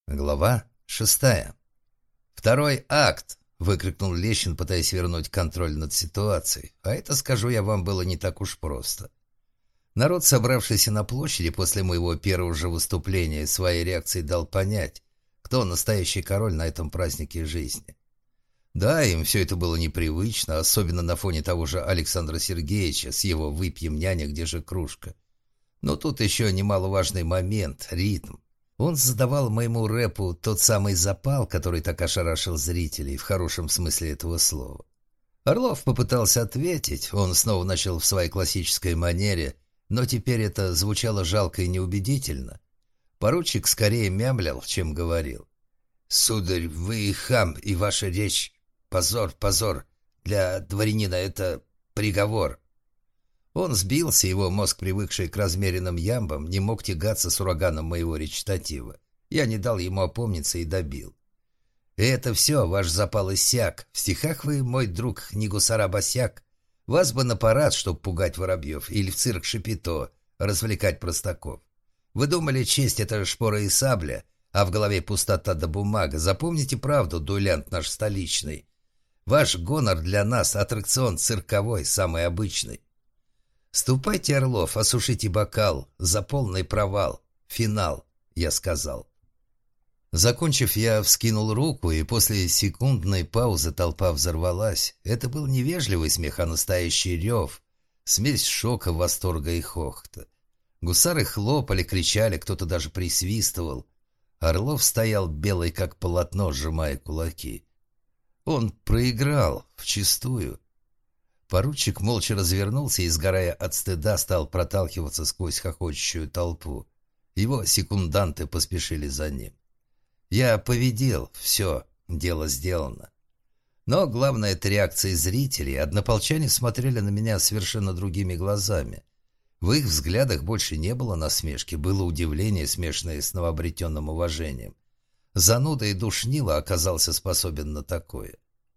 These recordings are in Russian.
Глава 6. «Второй акт!» — выкрикнул Лещин, пытаясь вернуть контроль над ситуацией. А это, скажу я вам, было не так уж просто. Народ, собравшийся на площади после моего первого же выступления, своей реакцией дал понять, кто настоящий король на этом празднике жизни. Да, им все это было непривычно, особенно на фоне того же Александра Сергеевича с его «выпьем, няня, где же кружка?». Но тут еще немаловажный момент — ритм. Он задавал моему рэпу тот самый запал, который так ошарашил зрителей, в хорошем смысле этого слова. Орлов попытался ответить, он снова начал в своей классической манере, но теперь это звучало жалко и неубедительно. Поручик скорее мямлил, чем говорил. «Сударь, вы хам, и ваша речь — позор, позор. Для дворянина это приговор». Он сбился, его мозг, привыкший к размеренным ямбам, не мог тягаться с ураганом моего речитатива. Я не дал ему опомниться и добил. «И это все, ваш запал иссяк. В стихах вы, мой друг, не гусара-босяк. Вас бы на парад, чтоб пугать воробьев, или в цирк Шапито, развлекать простаков. Вы думали, честь — это шпора и сабля, а в голове пустота да бумага. Запомните правду, дуэлянт наш столичный. Ваш гонор для нас — аттракцион цирковой, самый обычный. «Ступайте, Орлов, осушите бокал, за полный провал. Финал», — я сказал. Закончив, я вскинул руку, и после секундной паузы толпа взорвалась. Это был не вежливый смех, а настоящий рев. Смесь шока, восторга и хохота. Гусары хлопали, кричали, кто-то даже присвистывал. Орлов стоял белый, как полотно, сжимая кулаки. Он проиграл, вчистую. Поручик молча развернулся и, сгорая от стыда, стал проталкиваться сквозь хохочущую толпу. Его секунданты поспешили за ним. Я победил, все, дело сделано. Но главное — это реакция зрителей. Однополчане смотрели на меня совершенно другими глазами. В их взглядах больше не было насмешки, было удивление, смешанное с новообретенным уважением. Зануда и душнило оказался способен на такое.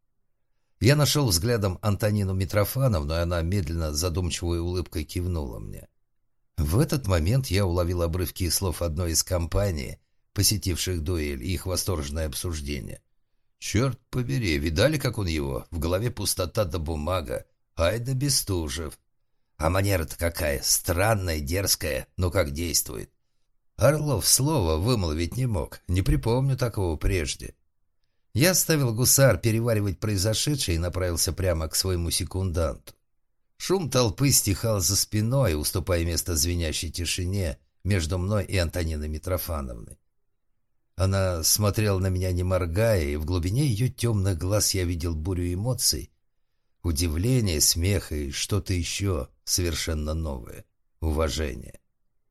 Я нашел взглядом Антонину Митрофановну, и она медленно, задумчивой улыбкой кивнула мне. В этот момент я уловил обрывки слов одной из компаний, посетивших дуэль, и их восторженное обсуждение. «Черт побери, видали, как он его? В голове пустота да бумага. Ай да Бестужев. А манера-то какая, странная, дерзкая, но как действует». Орлов слова вымолвить не мог, не припомню такого прежде. Я оставил гусар переваривать произошедшее и направился прямо к своему секунданту. Шум толпы стихал за спиной, уступая место звенящей тишине между мной и Антониной Митрофановной. Она смотрела на меня, не моргая, и в глубине ее темных глаз я видел бурю эмоций. Удивление, смех и что-то еще совершенно новое. Уважение.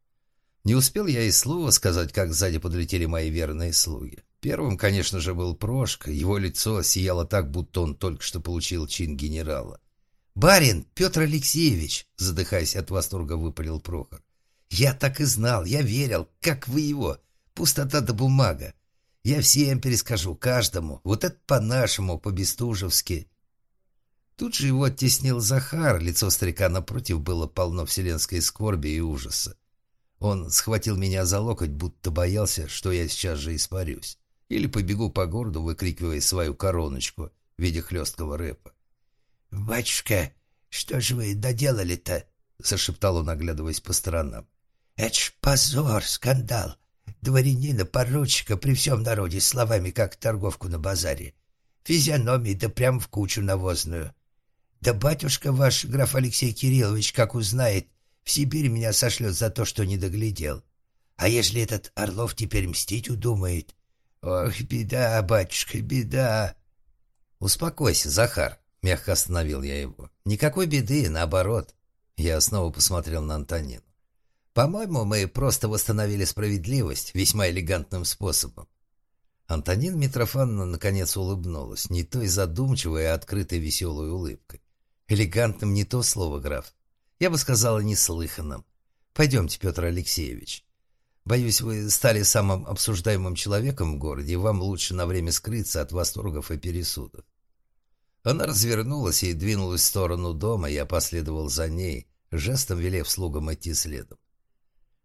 Не успел я и слова сказать, как сзади подлетели мои верные слуги. Первым, конечно же, был Прошка. Его лицо сияло так, будто он только что получил чин генерала. «Барин, Петр Алексеевич!» — задыхаясь от восторга, выпалил Прохор. «Я так и знал, я верил. Как вы его? Пустота да бумага. Я всем перескажу, каждому. Вот это по-нашему, по-бестужевски». Тут же его оттеснил Захар. Лицо старика напротив было полно вселенской скорби и ужаса. Он схватил меня за локоть, будто боялся, что я сейчас же испарюсь. Или побегу по городу, выкрикивая свою короночку в виде хлесткого рэпа. «Батюшка, что же вы доделали-то?» — зашептал он, оглядываясь по сторонам. «Это ж позор, скандал. Дворянина, поручика при всем народе словами, как торговку на базаре. Физиономии да прям в кучу навозную. Да батюшка ваш, граф Алексей Кириллович, как узнает, в Сибирь меня сошлет за то, что не доглядел. А если этот Орлов теперь мстить удумает? Ох, беда, батюшка, беда!» «Успокойся, Захар», — мягко остановил я его. «Никакой беды, наоборот». Я снова посмотрел на Антонину. «По-моему, мы просто восстановили справедливость весьма элегантным способом». Антонина Митрофановна наконец улыбнулась, не той задумчивой, а открытой веселой улыбкой. «Элегантным не то слово, граф. Я бы сказала, неслыханным. Пойдемте, Петр Алексеевич. Боюсь, вы стали самым обсуждаемым человеком в городе, и вам лучше на время скрыться от восторгов и пересудов». Она развернулась и двинулась в сторону дома, я последовал за ней, жестом велев слугам идти следом.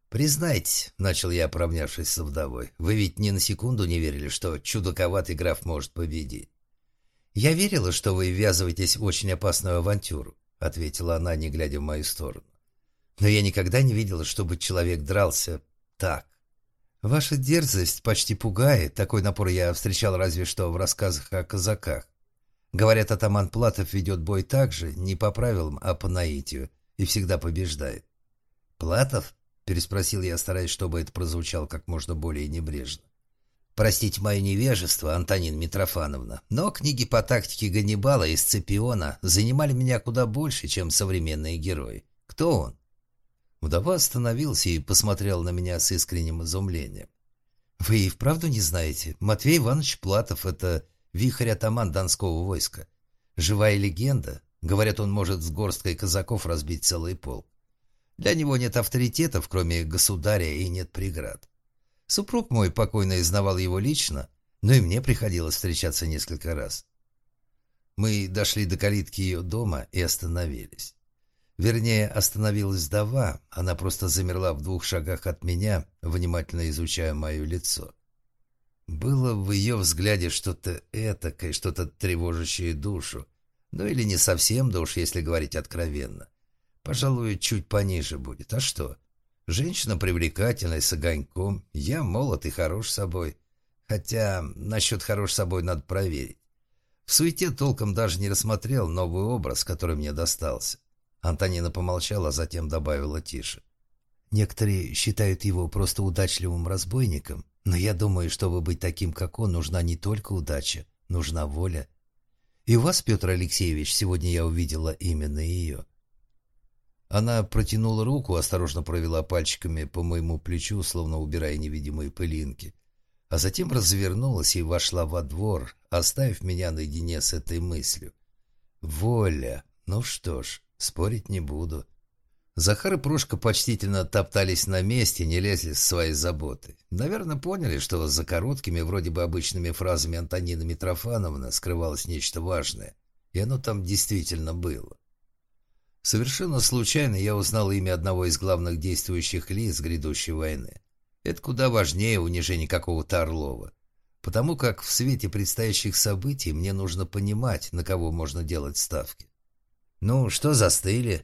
«Признайтесь», — начал я, поравнявшись со вдовой, — «вы ведь ни на секунду не верили, что чудаковатый граф может победить?» «Я верила, что вы ввязываетесь в очень опасную авантюру», — ответила она, не глядя в мою сторону. «Но я никогда не видела, чтобы человек дрался так. Ваша дерзость почти пугает. Такой напор я встречал разве что в рассказах о казаках. Говорят, атаман Платов ведет бой так же, не по правилам, а по наитию, и всегда побеждает». «Платов?» — переспросил я, стараясь, чтобы это прозвучало как можно более небрежно. «Простите мое невежество, Антонина Митрофановна, но книги по тактике Ганнибала и Сципиона занимали меня куда больше, чем современные герои. Кто он?» Вдова остановился и посмотрел на меня с искренним изумлением. «Вы и вправду не знаете? Матвей Иванович Платов — это вихрь-атаман Донского войска. Живая легенда. Говорят, он может с горсткой казаков разбить целый полк. Для него нет авторитетов, кроме государя, и нет преград. Супруг мой покойно знавал его лично, но и мне приходилось встречаться несколько раз». Мы дошли до калитки ее дома и остановились. Вернее, остановилась вдова, она просто замерла в 2 шагах от меня, внимательно изучая мое лицо. Было в ее взгляде что-то этакое, что-то тревожащее душу. Ну или не совсем душ, если говорить откровенно. Пожалуй, чуть пониже будет. А что? Женщина привлекательная, с огоньком. Я молод и хорош собой. Хотя насчет хорош собой надо проверить. В суете толком даже не рассмотрел новый образ, который мне достался. Антонина помолчала, а затем добавила тише. «Некоторые считают его просто удачливым разбойником, но я думаю, чтобы быть таким, как он, нужна не только удача, нужна воля. И у вас, Петр Алексеевич, сегодня я увидела именно ее». Она протянула руку, осторожно провела пальчиками по моему плечу, словно убирая невидимые пылинки, а затем развернулась и вошла во двор, оставив меня наедине с этой мыслью. «Воля! Ну что ж, спорить не буду». Захар и Прошка почтительно топтались на месте, не лезли с своей заботой. Наверное, поняли, что за короткими, вроде бы обычными фразами Антонины Митрофановны скрывалось нечто важное, и оно там действительно было. Совершенно случайно я узнал имя одного из главных действующих лиц грядущей войны. Это куда важнее унижения какого-то Орлова, потому как в свете предстоящих событий мне нужно понимать, на кого можно делать ставки. «Ну, что застыли?»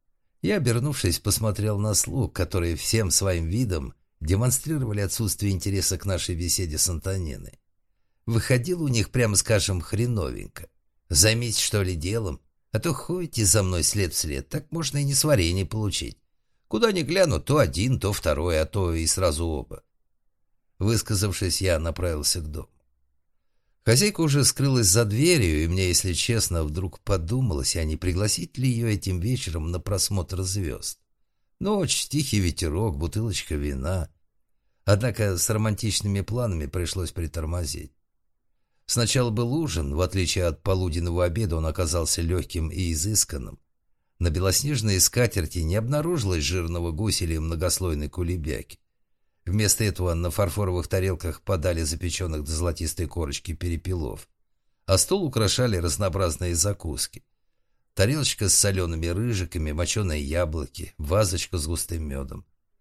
Я, обернувшись, посмотрел на слуг, которые всем своим видом демонстрировали отсутствие интереса к нашей беседе с Антониной. Выходило у них, прямо скажем, хреновенько. Займитесь, что ли, делом, а то ходите за мной след в след, так можно и несварение получить. Куда ни гляну, то один, то второй, а то и сразу оба. Высказавшись, я направился к дому. Хозяйка уже скрылась за дверью, и мне, если честно, вдруг подумалось, а не пригласить ли ее этим вечером на просмотр звезд. Ночь, тихий ветерок, бутылочка вина. Однако с романтичными планами пришлось притормозить. Сначала был ужин, в отличие от полуденного обеда он оказался легким и изысканным. На белоснежной скатерти не обнаружилось жирного гуся или многослойной кулебяки. Вместо этого на фарфоровых тарелках подали запеченных до золотистой корочки перепелов, а стол украшали разнообразные закуски. Тарелочка с солеными рыжиками, моченые яблоки, вазочка с густым медом.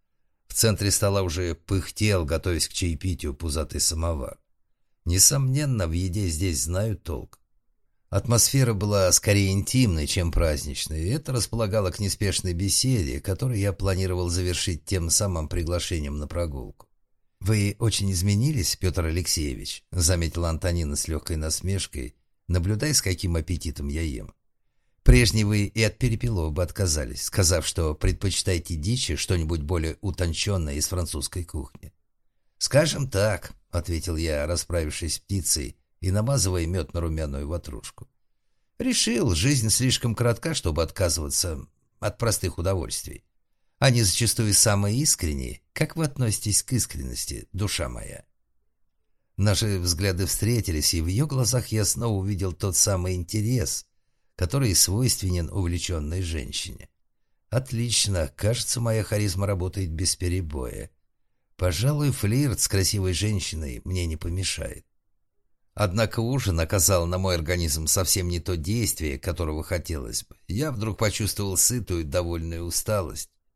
В центре стола уже пыхтел, готовясь к чаепитию, пузатый самовар. Несомненно, в еде здесь знают толк. Атмосфера была скорее интимной, чем праздничной, и это располагало к неспешной беседе, которую я планировал завершить тем самым приглашением на прогулку. «Вы очень изменились, Петр Алексеевич», — заметила Антонина с легкой насмешкой, наблюдая, с каким аппетитом я ем. «Прежние вы и от перепелов бы отказались, сказав, что предпочитаете дичи что-нибудь более утонченное из французской кухни». «Скажем так», — ответил я, расправившись с птицей и намазывая мед на румяную ватрушку. «Решил, жизнь слишком коротка, чтобы отказываться от простых удовольствий. Они зачастую самые искренние. Как вы относитесь к искренности, душа моя?» Наши взгляды встретились, и в ее глазах я снова увидел тот самый интерес, который свойственен увлеченной женщине. «Отлично. Кажется, моя харизма работает без перебоя. Пожалуй, флирт с красивой женщиной мне не помешает». Однако ужин оказал на мой организм совсем не то действие, которого хотелось бы. Я вдруг почувствовал сытую, довольную усталость.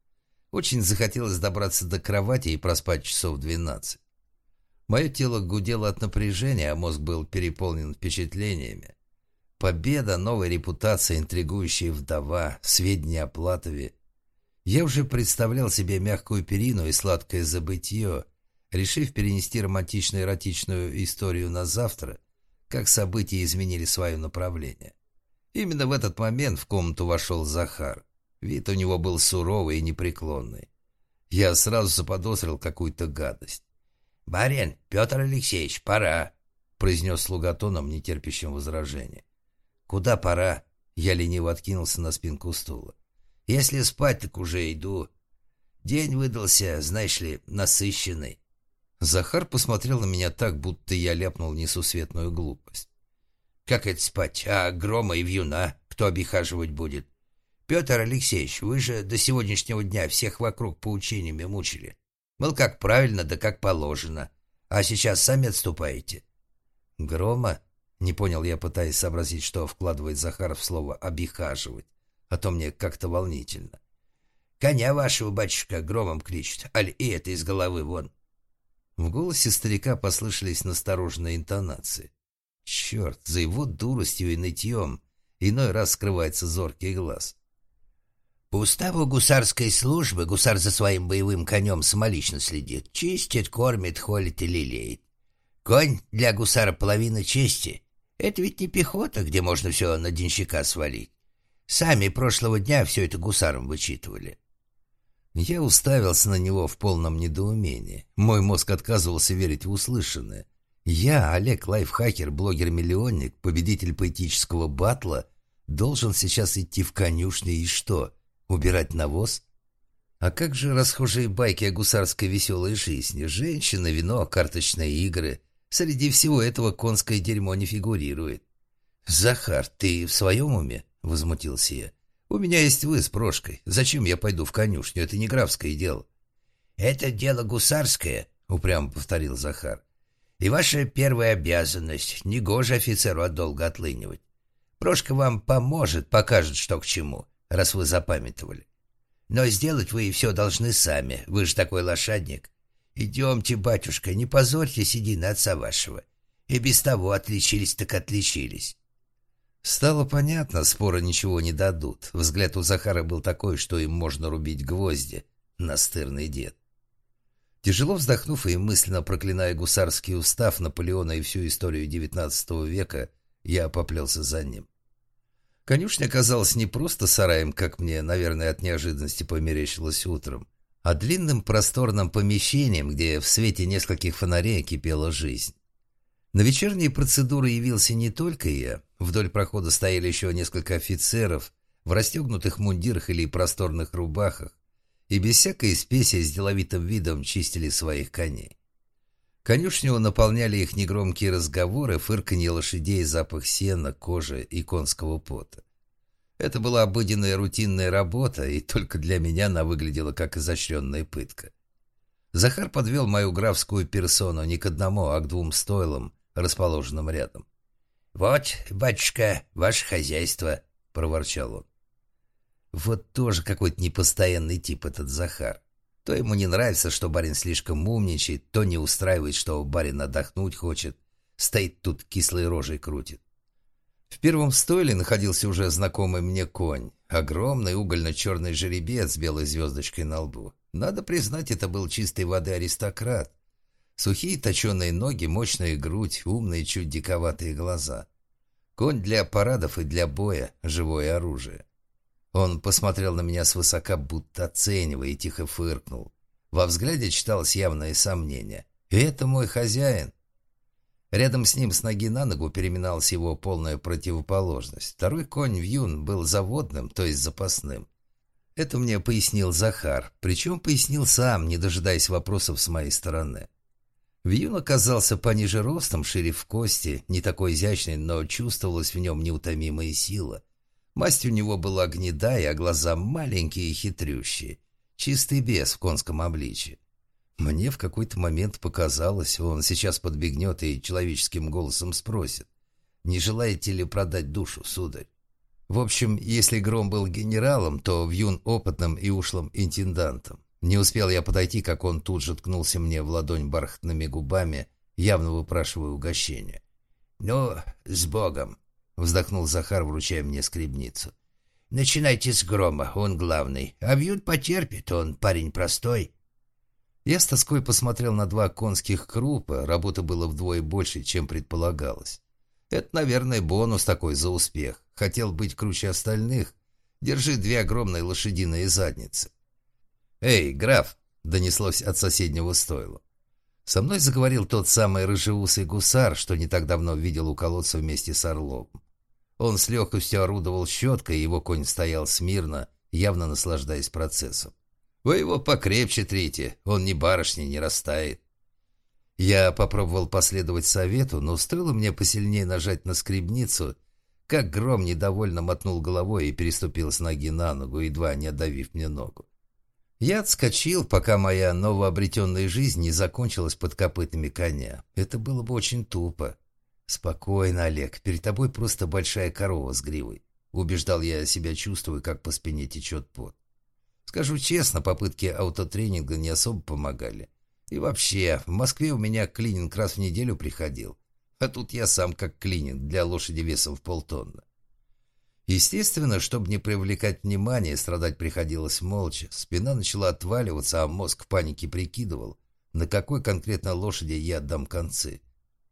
Очень захотелось добраться до кровати и проспать часов 12. Мое тело гудело от напряжения, а мозг был переполнен впечатлениями. Победа, новая репутация, интригующая вдова, сведения о Платове. Я уже представлял себе мягкую перину и сладкое забытье, решив перенести романтично-эротичную историю на завтра, как события изменили свое направление. Именно в этот момент в комнату вошел Захар. Вид у него был суровый и непреклонный. Я сразу заподозрил какую-то гадость. «Барин, Петр Алексеевич, пора», — произнес слуга тоном, нетерпящим возражения. «Куда пора?» — я лениво откинулся на спинку стула. «Если спать, так уже иду. День выдался, знаешь ли, насыщенный». Захар посмотрел на меня так, будто я ляпнул несусветную глупость. «Как это спать? А Грома и Вьюна кто обихаживать будет? Петр Алексеевич, вы же до сегодняшнего дня всех вокруг поучениями мучили. Мол, как правильно, да как положено. А сейчас сами отступаете». «Грома?» — не понял я, пытаясь сообразить, что вкладывает Захар в слово «обихаживать». А то мне как-то волнительно. «Коня вашего, батюшка, Громом кличут, аль и это из головы вон». В голосе старика послышались настороженные интонации. Черт, за его дуростью и нытьем иной раз скрывается зоркий глаз. «По уставу гусарской службы гусар за своим боевым конем самолично следит, чистит, кормит, холит и лелеет. Конь для гусара половина чести. Это ведь не пехота, где можно все на денщика свалить. Сами прошлого дня все это гусарам вычитывали». Я уставился на него в полном недоумении. Мой мозг отказывался верить в услышанное. Я, Олег Лайфхакер, блогер-миллионник, победитель поэтического батла, должен сейчас идти в конюшню и что, убирать навоз? А как же расхожие байки о гусарской веселой жизни? Женщины, вино, карточные игры. Среди всего этого конское дерьмо не фигурирует. «Захар, ты в своем уме?» — возмутился я. «У меня есть вы с Прошкой. Зачем я пойду в конюшню? Это не графское дело». «Это дело гусарское», — упрямо повторил Захар. «И ваша первая обязанность. Негоже офицеру долго отлынивать. Прошка вам поможет, покажет, что к чему, раз вы запамятовали. Но сделать вы все должны сами. Вы же такой лошадник. Идемте, батюшка, не позорьте седины отца вашего. И без того отличились так отличились». Стало понятно, споры ничего не дадут. Взгляд у Захара был такой, что им можно рубить гвозди. Настырный дед. Тяжело вздохнув и мысленно проклиная гусарский устав Наполеона и всю историю XIX века, я поплелся за ним. Конюшня оказалась не просто сараем, как мне, наверное, от неожиданности померещилось утром, а длинным просторным помещением, где в свете нескольких фонарей кипела жизнь. На вечерние процедуры явился не только я. Вдоль прохода стояли еще несколько офицеров в расстегнутых мундирах или просторных рубахах и без всякой спеси с деловитым видом чистили своих коней. Конюшню наполняли их негромкие разговоры, фырканье лошадей, запах сена, кожи и конского пота. Это была обыденная рутинная работа, и только для меня она выглядела как изощренная пытка. Захар подвел мою графскую персону не к одному, а к двум стойлам, расположенным рядом. «Вот, батюшка, ваше хозяйство», — проворчал он. Вот тоже какой-то непостоянный тип этот Захар. То ему не нравится, что барин слишком умничает, то не устраивает, что барин отдохнуть хочет. Стоит тут, кислой рожей крутит. В первом стойле находился уже знакомый мне конь. Огромный угольно-черный жеребец с белой звездочкой на лбу. Надо признать, это был чистой воды аристократ. Сухие точеные ноги, мощная грудь, умные, чуть диковатые глаза. Конь для парадов и для боя, живое оружие. Он посмотрел на меня свысока, будто оценивая, и тихо фыркнул. Во взгляде читалось явное сомнение. «И это мой хозяин?» Рядом с ним с ноги на ногу переминалась его полная противоположность. Второй конь Вьюн был заводным, то есть запасным. Это мне пояснил Захар, причем пояснил сам, не дожидаясь вопросов с моей стороны. Вьюн оказался пониже ростом, шире в кости, не такой изящный, но чувствовалась в нем неутомимая сила. Масть у него была гнедая, а глаза маленькие и хитрющие. Чистый бес в конском обличье. Мне в какой-то момент показалось, он сейчас подбегнет и человеческим голосом спросит: «Не желаете ли продать душу, сударь?» В общем, если Гром был генералом, то Вьюн опытным и ушлым интендантом. Не успел я подойти, как он тут же ткнулся мне в ладонь бархатными губами, явно выпрашивая угощение. «Ну, с Богом!» — вздохнул Захар, вручая мне скребницу. «Начинайте с Грома, он главный. А Вьюн потерпит, он парень простой». Я с тоской посмотрел на 2 конских крупа, работы было вдвое больше, чем предполагалось. Это, наверное, бонус такой за успех. Хотел быть круче остальных. Держи 2 огромные лошадиные задницы. «Эй, граф!» — донеслось от соседнего стойла. Со мной заговорил тот самый рыжеусый гусар, что не так давно видел у колодца вместе с Орловым. Он с легкостью орудовал щеткой, и его конь стоял смирно, явно наслаждаясь процессом. «Вы его покрепче трите, он ни барышни не растает». Я попробовал последовать совету, но стоило мне посильнее нажать на скребницу, как Гром недовольно мотнул головой и переступил с ноги на ногу, едва не отдавив мне ногу. Я отскочил, пока моя новообретенная жизнь не закончилась под копытами коня. Это было бы очень тупо. «Спокойно, Олег, перед тобой просто большая корова с гривой», — убеждал я себя, чувствуя, как по спине течет пот. Скажу честно, попытки аутотренинга не особо помогали. И вообще, в Москве у меня клининг раз в неделю приходил, а тут я сам как клининг для лошади весом в полтонны. Естественно, чтобы не привлекать внимания, страдать приходилось молча. Спина начала отваливаться, а мозг в панике прикидывал, на какой конкретно лошади я отдам концы.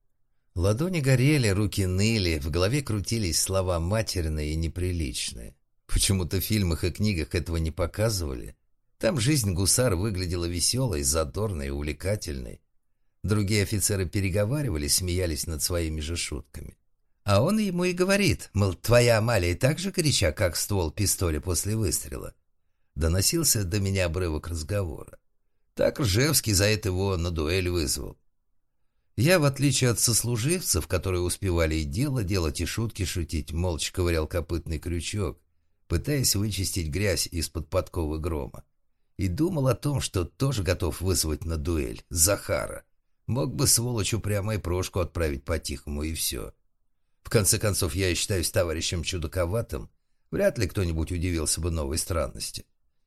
Ладони горели, руки ныли, в голове крутились слова матерные и неприличные. Почему-то в фильмах и книгах этого не показывали. Там жизнь гусар выглядела веселой, задорной и увлекательной. Другие офицеры переговаривались, смеялись над своими же шутками. А он ему и говорит, мол, твоя Амалия так же горяча, как ствол пистоля после выстрела. Доносился до меня обрывок разговора. Так Ржевский за это его на дуэль вызвал. Я, в отличие от сослуживцев, которые успевали и дело делать, и шутки шутить, молча ковырял копытный крючок, пытаясь вычистить грязь из-под подковы Грома. И думал о том, что тоже готов вызвать на дуэль Захара. Мог бы, сволочь, упрямо и Прошку отправить по-тихому, и все. В конце концов, я считаюсь товарищем чудаковатым. Вряд ли кто-нибудь удивился бы новой странности.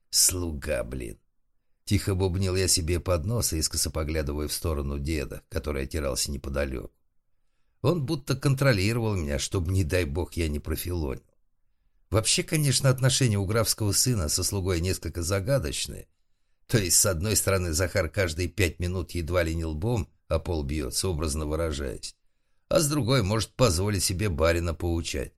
Слуга, блин. Тихо бубнил я себе под нос, искоса поглядывая в сторону деда, который отирался неподалеку. Он будто контролировал меня, чтобы, не дай бог, я не профилонил. Вообще, конечно, отношения у графского сына со слугой несколько загадочные. То есть, с одной стороны, Захар каждые 5 минут едва ли не лбом о пол бьется, образно выражаясь. А с другой может позволить себе барина поучать.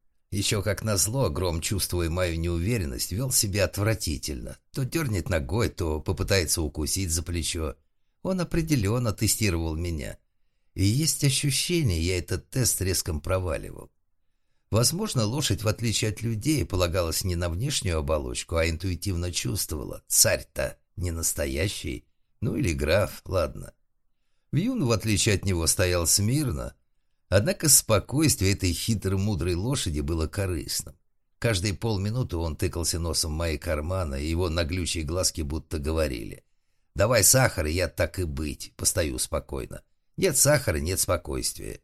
Еще как назло, Гром, чувствуя мою неуверенность, вел себя отвратительно. То дернет ногой, то попытается укусить за плечо. Он определенно тестировал меня. И есть ощущение, я этот тест резко проваливал. Возможно, лошадь, в отличие от людей, полагалась не на внешнюю оболочку, а интуитивно чувствовала. Царь-то не настоящий. Ну или граф, ладно. Вьюн, в отличие от него, стоял смирно. Однако спокойствие этой хитро-мудрой лошади было корыстным. Каждые полминуты он тыкался носом в мои карманы, и его наглючие глазки будто говорили: «Давай сахар, и я так и быть, постою спокойно. Нет сахара, нет спокойствия».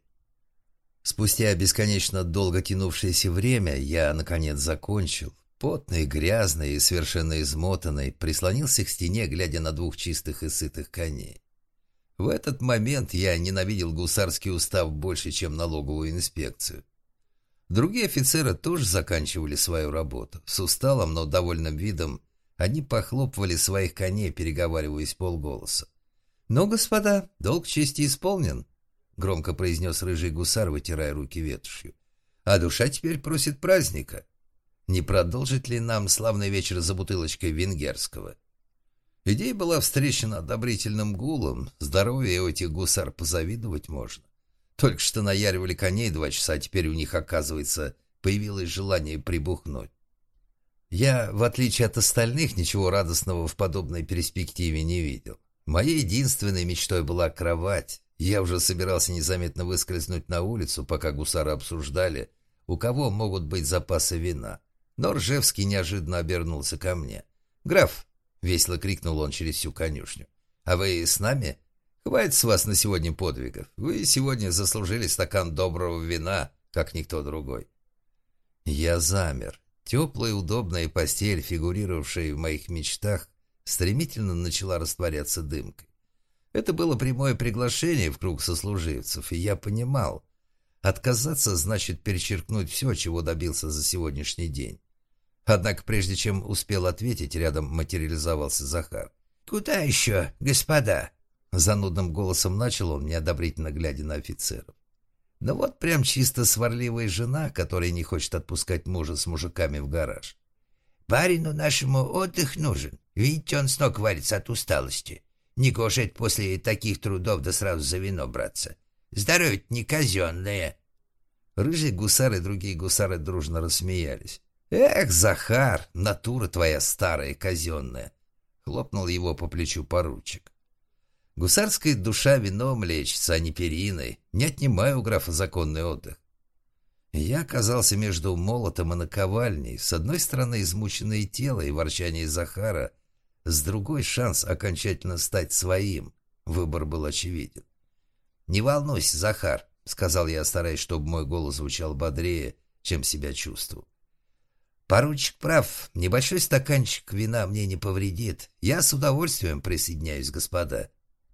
Спустя бесконечно долго тянувшееся время я, наконец, закончил. Потный, грязный и совершенно измотанный, прислонился к стене, глядя на 2 чистых и сытых коней. В этот момент я ненавидел гусарский устав больше, чем налоговую инспекцию. Другие офицеры тоже заканчивали свою работу. С усталым, но довольным видом они похлопывали своих коней, переговариваясь полголоса. «Ну, господа, долг чести исполнен», — громко произнес рыжий гусар, вытирая руки ветошью. «А душа теперь просит праздника. Не продолжит ли нам славный вечер за бутылочкой венгерского?» Идея была встречена одобрительным гулом. Здоровье у этих гусар позавидовать можно. Только что наяривали коней 2 часа, а теперь у них, оказывается, появилось желание прибухнуть. Я, в отличие от остальных, ничего радостного в подобной перспективе не видел. Моей единственной мечтой была кровать. Я уже собирался незаметно выскользнуть на улицу, пока гусары обсуждали, у кого могут быть запасы вина. Но Ржевский неожиданно обернулся ко мне. «Граф!» — весело крикнул он через всю конюшню. «А вы с нами? Хватит с вас на сегодня подвигов. Вы сегодня заслужили стакан доброго вина, как никто другой». Я замер. Теплая удобная постель, фигурировавшая в моих мечтах, стремительно начала растворяться дымкой. Это было прямое приглашение в круг сослуживцев, и я понимал, отказаться значит перечеркнуть все, чего добился за сегодняшний день. Однако, прежде чем успел ответить, рядом материализовался Захар. «Куда еще, господа?» Занудным голосом начал он, неодобрительно глядя на офицеров. Ну вот прям чисто сварливая жена, которая не хочет отпускать мужа с мужиками в гараж. «Барину нашему отдых нужен. Видите, он с ног варится от усталости. Не кушает после таких трудов, да сразу за вино браться. Здоровье-то не казенное». Рыжий гусар и другие гусары дружно рассмеялись. «Эх, Захар, натура твоя старая, казенная!» — хлопнул его по плечу поручик. «Гусарская душа вином лечится, а не периной. Не отнимай у графа законный отдых». Я оказался между молотом и наковальней. С одной стороны измученное тело и ворчание Захара, с другой шанс окончательно стать своим. Выбор был очевиден. «Не волнуйся, Захар», — сказал я, стараясь, чтобы мой голос звучал бодрее, чем себя чувствовал. «Поручик прав. Небольшой стаканчик вина мне не повредит. Я с удовольствием присоединяюсь, господа».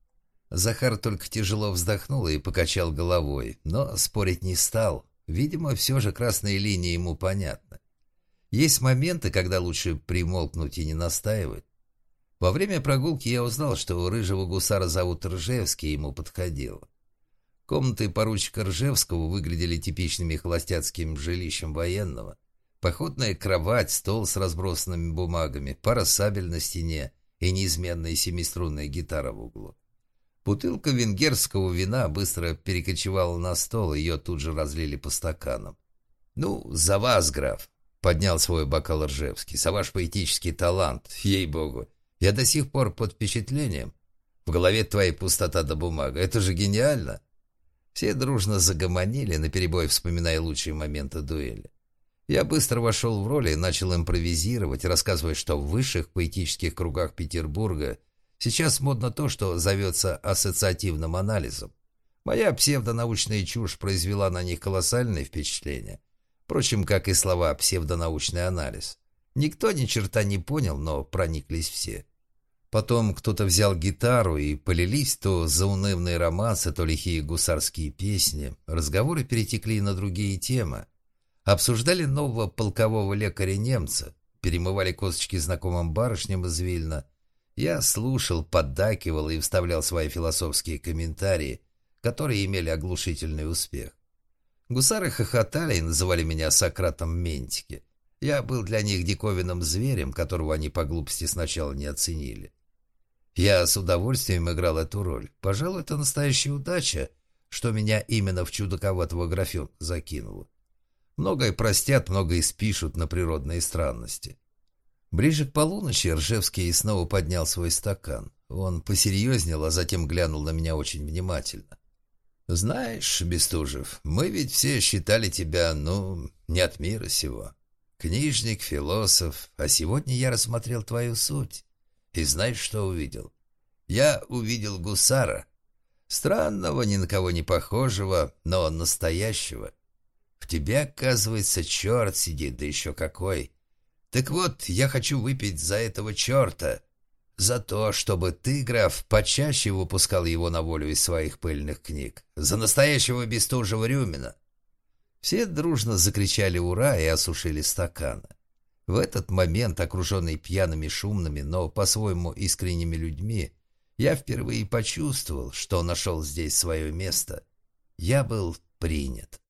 Захар только тяжело вздохнул и покачал головой, но спорить не стал. Видимо, все же красные линии ему понятны. Есть моменты, когда лучше примолкнуть и не настаивать. Во время прогулки я узнал, что рыжего гусара зовут Ржевский, и ему подходило. Комнаты поручика Ржевского выглядели типичными холостяцким жилищем военного. Походная кровать, стол с разбросанными бумагами, пара сабель на стене и неизменная семиструнная гитара в углу. Бутылка венгерского вина быстро перекочевала на стол, ее тут же разлили по стаканам. «Ну, за вас, граф!» — поднял свой бокал Ржевский. «За ваш поэтический талант, ей-богу! Я до сих пор под впечатлением. В голове твоя пустота да бумага. Это же гениально!» Все дружно загомонили, наперебой вспоминая лучшие моменты дуэли. Я быстро вошел в роль и начал импровизировать, рассказывая, что в высших поэтических кругах Петербурга сейчас модно то, что зовется ассоциативным анализом. Моя псевдонаучная чушь произвела на них колоссальное впечатление. Впрочем, как и слова «псевдонаучный анализ». Никто ни черта не понял, но прониклись все. Потом кто-то взял гитару, и полились то заунывные романсы, то лихие гусарские песни. Разговоры перетекли на другие темы. Обсуждали нового полкового лекаря-немца, перемывали косточки знакомым барышням из Вильна. Я слушал, поддакивал и вставлял свои философские комментарии, которые имели оглушительный успех. Гусары хохотали и называли меня Сократом Ментики. Я был для них диковинным зверем, которого они по глупости сначала не оценили. Я с удовольствием играл эту роль. Пожалуй, это настоящая удача, что меня именно в чудаковатого графенка закинуло. Многое простят, многое спишут на природные странности. Ближе к полуночи Ржевский снова поднял свой стакан. Он посерьезнел, а затем глянул на меня очень внимательно. «Знаешь, Бестужев, мы ведь все считали тебя, не от мира сего. Книжник, философ, а сегодня я рассмотрел твою суть. И знаешь, что увидел? Я увидел гусара. Странного, ни на кого не похожего, но настоящего. В тебе, оказывается, черт сидит, да еще какой. Так вот, я хочу выпить за этого черта. За то, чтобы ты, граф, почаще выпускал его на волю из своих пыльных книг. За настоящего Бестужева-Рюмина». Все дружно закричали «Ура!» и осушили стаканы. В этот момент, окруженный пьяными, шумными, но по-своему искренними людьми, я впервые почувствовал, что нашел здесь свое место. Я был принят.